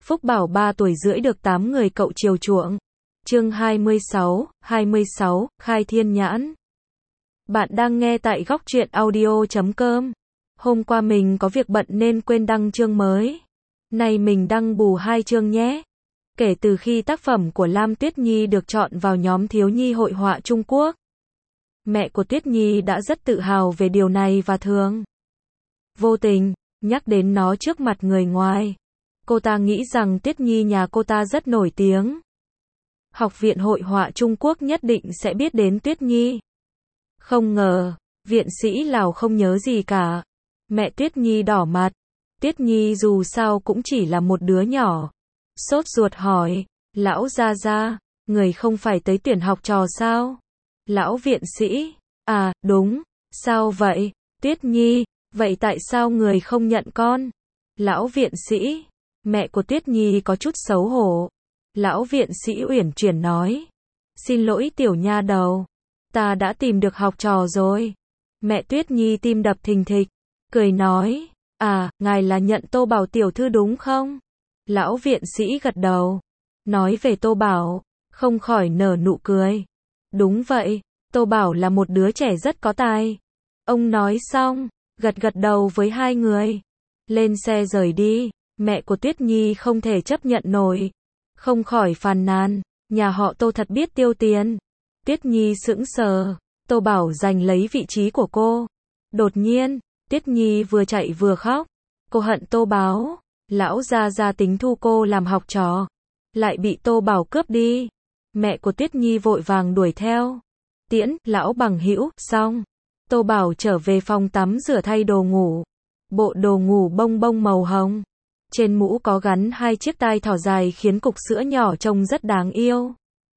Phúc Bảo 3 tuổi rưỡi được 8 người cậu chiều chuộng. Chương 26, Khai Thiên Nhãn. Bạn đang nghe tại góc truyện audio.com. Hôm qua mình có việc bận nên quên đăng chương mới. Nay mình đăng bù 2 chương nhé. Kể từ khi tác phẩm của Lam Tuyết Nhi được chọn vào nhóm thiếu nhi hội họa Trung Quốc, mẹ của Tuyết Nhi đã rất tự hào về điều này và thường vô tình nhắc đến nó trước mặt người ngoài. Cô ta nghĩ rằng Tuyết Nhi nhà cô ta rất nổi tiếng. Học viện hội họa Trung Quốc nhất định sẽ biết đến Tuyết Nhi. Không ngờ, viện sĩ Lào không nhớ gì cả. Mẹ Tuyết Nhi đỏ mặt. Tuyết Nhi dù sao cũng chỉ là một đứa nhỏ. Sốt ruột hỏi, lão gia gia, người không phải tới tuyển học trò sao? Lão viện sĩ, à, đúng, sao vậy? Tuyết Nhi, vậy tại sao người không nhận con? Lão viện sĩ, mẹ của Tuyết Nhi có chút xấu hổ. Lão viện sĩ uyển chuyển nói, xin lỗi tiểu nha đầu, ta đã tìm được học trò rồi. Mẹ Tuyết Nhi tim đập thình thịch, cười nói, à, ngài là nhận Tô Bảo tiểu thư đúng không? Lão viện sĩ gật đầu, nói về Tô Bảo, không khỏi nở nụ cười. Đúng vậy, Tô Bảo là một đứa trẻ rất có tài. Ông nói xong, gật gật đầu với hai người. Lên xe rời đi, mẹ của Tuyết Nhi không thể chấp nhận nổi. Không khỏi phàn nàn, nhà họ Tô thật biết tiêu tiền. Tuyết Nhi sững sờ, Tô Bảo giành lấy vị trí của cô. Đột nhiên, Tuyết Nhi vừa chạy vừa khóc. Cô hận Tô Bảo, lão gia gia tính thu cô làm học trò, lại bị Tô Bảo cướp đi. Mẹ của Tuyết Nhi vội vàng đuổi theo. Tiễn, lão bằng hữu, xong. Tô Bảo trở về phòng tắm rửa thay đồ ngủ. Bộ đồ ngủ bông bông màu hồng. Trên mũ có gắn 2 chiếc tai thỏ dài khiến cục sữa nhỏ trông rất đáng yêu.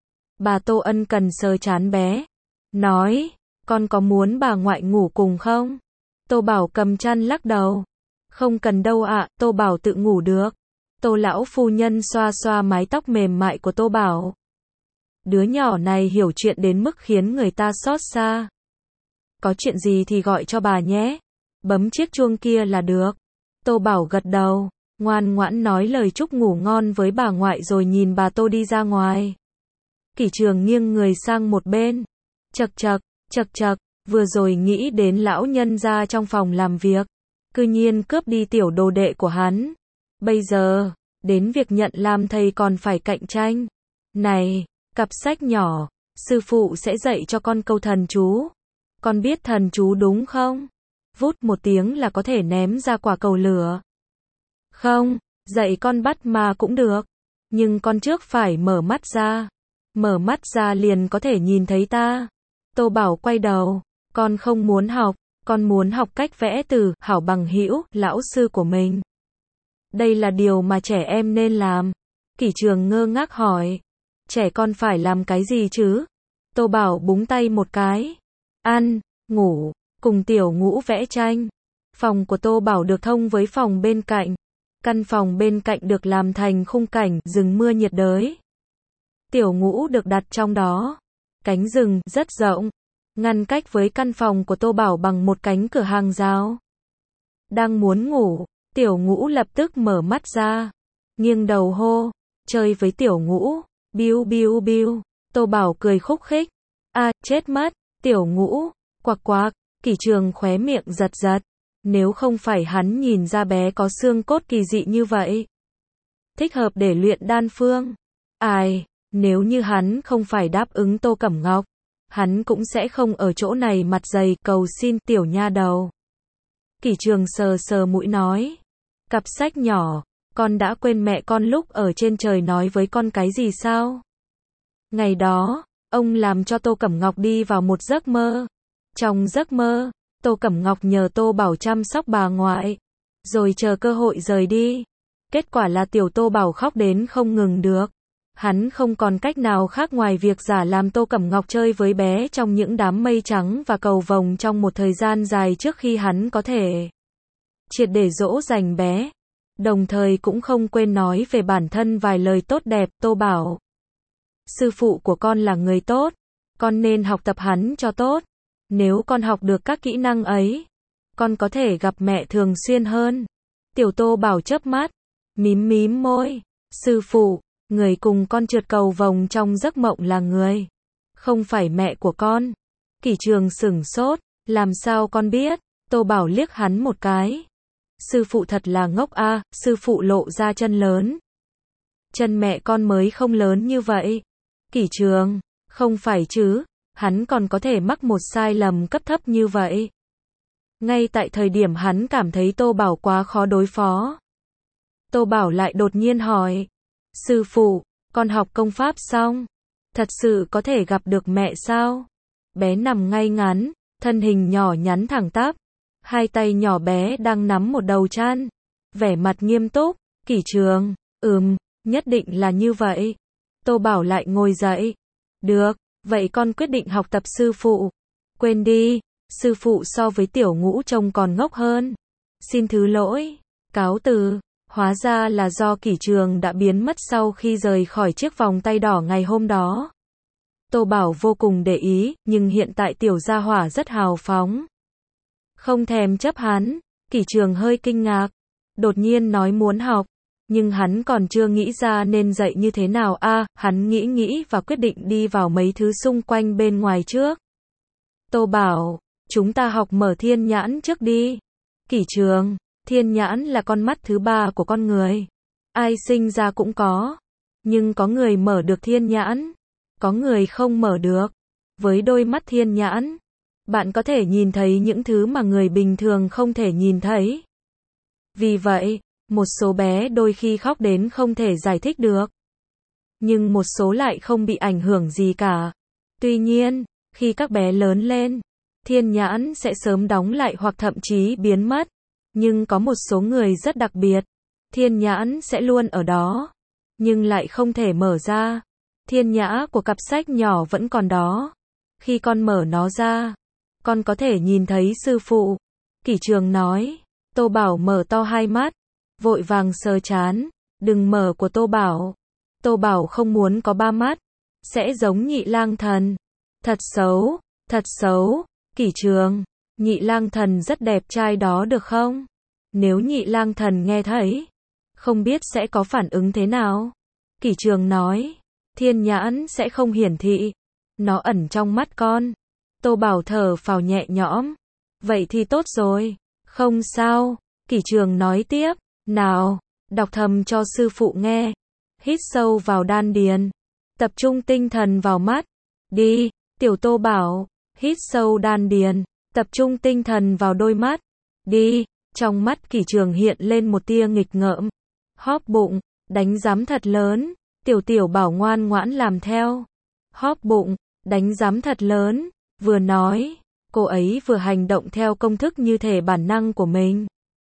Bà Tô ân cần sờ trán bé. Nói, con có muốn bà ngoại ngủ cùng không? Tô Bảo cầm chăn lắc đầu. Không cần đâu ạ, Tô Bảo tự ngủ được. Tô lão phu nhân xoa xoa mái tóc mềm mại của Tô Bảo. Đứa nhỏ này hiểu chuyện đến mức khiến người ta xót xa. Có chuyện gì thì gọi cho bà nhé. Bấm chiếc chuông kia là được. Tô Bảo gật đầu, ngoan ngoãn nói lời chúc ngủ ngon với bà ngoại rồi nhìn bà Tô đi ra ngoài. Kỷ Trường nghiêng người sang một bên. Chậc chậc, vừa rồi nghĩ đến lão nhân gia trong phòng làm việc. Cư nhiên cướp đi tiểu đồ đệ của hắn. Bây giờ, đến việc nhận làm thầy còn phải cạnh tranh. Này, cặp sách nhỏ, sư phụ sẽ dạy cho con câu thần chú. Con biết thần chú đúng không? Vút một tiếng là có thể ném ra quả cầu lửa. Không, dạy con bắt ma cũng được. Nhưng con trước phải mở mắt ra. Mở mắt ra liền có thể nhìn thấy ta. Tô Bảo quay đầu. Con không muốn học. Con muốn học cách vẽ từ hảo bằng hữu, lão sư của mình. Đây là điều mà trẻ em nên làm. Kỷ Trường ngơ ngác hỏi. Trẻ con phải làm cái gì chứ? Tô Bảo búng tay một cái. Ăn, ngủ, cùng tiểu ngũ vẽ tranh. Phòng của Tô Bảo được thông với phòng bên cạnh. Căn phòng bên cạnh được làm thành khung cảnh rừng mưa nhiệt đới. Tiểu ngũ được đặt trong đó. Cánh rừng rất rộng, ngăn cách với căn phòng của Tô Bảo bằng một cánh cửa hàng rào. Đang muốn ngủ, tiểu ngũ lập tức mở mắt ra. Nghiêng đầu hô, chơi với tiểu ngũ, biu biu biu. Tô Bảo cười khúc khích. À, chết mất, tiểu ngũ, quạc quạc. Kỷ Trường khóe miệng giật giật. Nếu không phải hắn nhìn ra bé có xương cốt kỳ dị như vậy, thích hợp để luyện đan phương. Ai, nếu như hắn không phải đáp ứng Tô Cẩm Ngọc, hắn cũng sẽ không ở chỗ này mặt dày cầu xin tiểu nha đầu. Kỷ Trường sờ sờ mũi nói, cặp sách nhỏ, con đã quên mẹ con lúc ở trên trời nói với con cái gì sao? Ngày đó, ông làm cho Tô Cẩm Ngọc đi vào một giấc mơ. Trong giấc mơ, Tô Cẩm Ngọc nhờ Tô Bảo chăm sóc bà ngoại, rồi chờ cơ hội rời đi. Kết quả là tiểu Tô Bảo khóc đến không ngừng được. Hắn không còn cách nào khác ngoài việc giả làm Tô Cẩm Ngọc chơi với bé trong những đám mây trắng và cầu vồng trong một thời gian dài trước khi hắn có thể triệt để dỗ dành bé. Đồng thời cũng không quên nói về bản thân vài lời tốt đẹp. Tô Bảo, sư phụ của con là người tốt, con nên học tập hắn cho tốt. Nếu con học được các kỹ năng ấy, con có thể gặp mẹ thường xuyên hơn. Tiểu Tô Bảo chớp mắt, mím mím môi, Sư phụ, người cùng con trượt cầu vồng trong giấc mộng là người, không phải mẹ của con. Kỷ Trường sửng sốt, làm sao con biết? Tô Bảo liếc hắn một cái. Sư phụ thật là ngốc a, sư phụ lộ ra chân lớn. Chân mẹ con mới không lớn như vậy. Kỷ Trường, không phải chứ, hắn còn có thể mắc một sai lầm cấp thấp như vậy. Ngay tại thời điểm hắn cảm thấy Tô Bảo quá khó đối phó. Tô Bảo lại đột nhiên hỏi. Sư phụ, con học công pháp xong, thật sự có thể gặp được mẹ sao? Bé nằm ngay ngắn, thân hình nhỏ nhắn thẳng tắp. Hai tay nhỏ bé đang nắm một đầu chăn. Vẻ mặt nghiêm túc. Kỷ Trường, nhất định là như vậy. Tô Bảo lại ngồi dậy. Được, vậy con quyết định học tập sư phụ. Quên đi, sư phụ so với Tiểu Ngũ trông còn ngốc hơn. Xin thứ lỗi, cáo từ. Hóa ra là do Kỷ Trường đã biến mất sau khi rời khỏi chiếc vòng tay đỏ ngày hôm đó. Tô Bảo vô cùng để ý, nhưng hiện tại Tiểu gia hỏa rất hào phóng. Không thèm chấp hắn. Kỷ Trường hơi kinh ngạc. Đột nhiên nói muốn học. Nhưng hắn còn chưa nghĩ ra nên dạy như thế nào hắn nghĩ và quyết định đi vào mấy thứ xung quanh bên ngoài trước. Tô Bảo, chúng ta học mở thiên nhãn trước đi. Kỷ Trường, thiên nhãn là con mắt thứ ba của con người. Ai sinh ra cũng có. Nhưng có người mở được thiên nhãn, có người không mở được. Với đôi mắt thiên nhãn, bạn có thể nhìn thấy những thứ mà người bình thường không thể nhìn thấy. Vì vậy, một số bé đôi khi khóc đến không thể giải thích được. Nhưng một số lại không bị ảnh hưởng gì cả. Tuy nhiên, khi các bé lớn lên, thiên nhãn sẽ sớm đóng lại hoặc thậm chí biến mất. Nhưng có một số người rất đặc biệt, thiên nhãn sẽ luôn ở đó, nhưng lại không thể mở ra. Thiên nhãn của cặp sách nhỏ vẫn còn đó. Khi con mở nó ra, con có thể nhìn thấy sư phụ. Kỷ Trường nói. Tô Bảo mở to hai mắt, vội vàng sờ trán. Đừng mở của Tô Bảo. Tô Bảo không muốn có ba mắt, sẽ giống Nhị Lang Thần. Thật xấu, thật xấu. Kỷ Trường, Nhị Lang Thần rất đẹp trai đó được không? Nếu Nhị Lang Thần nghe thấy, không biết sẽ có phản ứng thế nào? Kỷ Trường nói. Thiên nhãn sẽ không hiển thị, nó ẩn trong mắt con. Tô Bảo thở phào nhẹ nhõm. Vậy thì tốt rồi. Không sao. Kỷ Trường nói tiếp. Nào, đọc thầm cho sư phụ nghe. Hít sâu vào đan điền, tập trung tinh thần vào mắt. Đi. Tiểu Tô Bảo, hít sâu đan điền, tập trung tinh thần vào đôi mắt. Đi. Trong mắt Kỷ Trường hiện lên một tia nghịch ngợm. Hóp bụng, đánh giám thật lớn. Tiểu Bảo ngoan ngoãn làm theo. Hóp bụng, đánh giám thật lớn. Vừa nói, cô ấy vừa hành động theo công thức như thể bản năng của mình.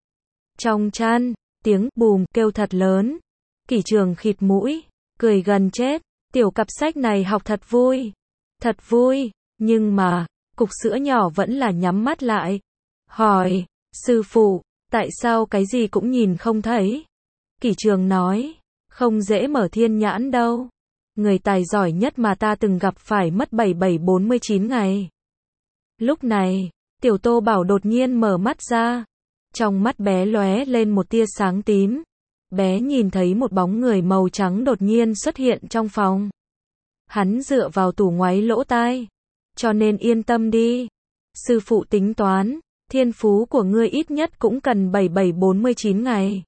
Trong chăn, tiếng bùm kêu thật lớn. Kỷ Trường khịt mũi, cười gần chết. Tiểu cặp sách này học thật vui. Thật vui, nhưng mà, cục sữa nhỏ vẫn là nhắm mắt lại. Hỏi, sư phụ, tại sao cái gì cũng nhìn không thấy? Kỷ Trường nói, không dễ mở thiên nhãn đâu. Người tài giỏi nhất mà ta từng gặp phải mất 7749 ngày. Lúc này, Tiểu Tô Bảo đột nhiên mở mắt ra. Trong mắt bé lóe lên một tia sáng tím. Bé nhìn thấy một bóng người màu trắng đột nhiên xuất hiện trong phòng. Hắn dựa vào tủ ngoáy lỗ tai. Cho nên yên tâm đi. Sư phụ tính toán, thiên phú của ngươi ít nhất cũng cần 7749 ngày.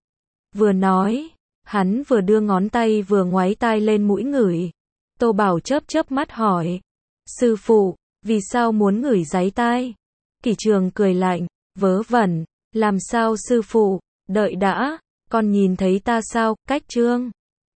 Vừa nói, hắn vừa đưa ngón tay vừa ngoáy tai lên mũi ngửi. Tô Bảo chớp mắt hỏi. Sư phụ, vì sao muốn ngửi dáy tai? Kỷ Trường cười lạnh, vớ vẩn. Làm sao sư phụ, đợi đã, con nhìn thấy ta sao? Cách Trương.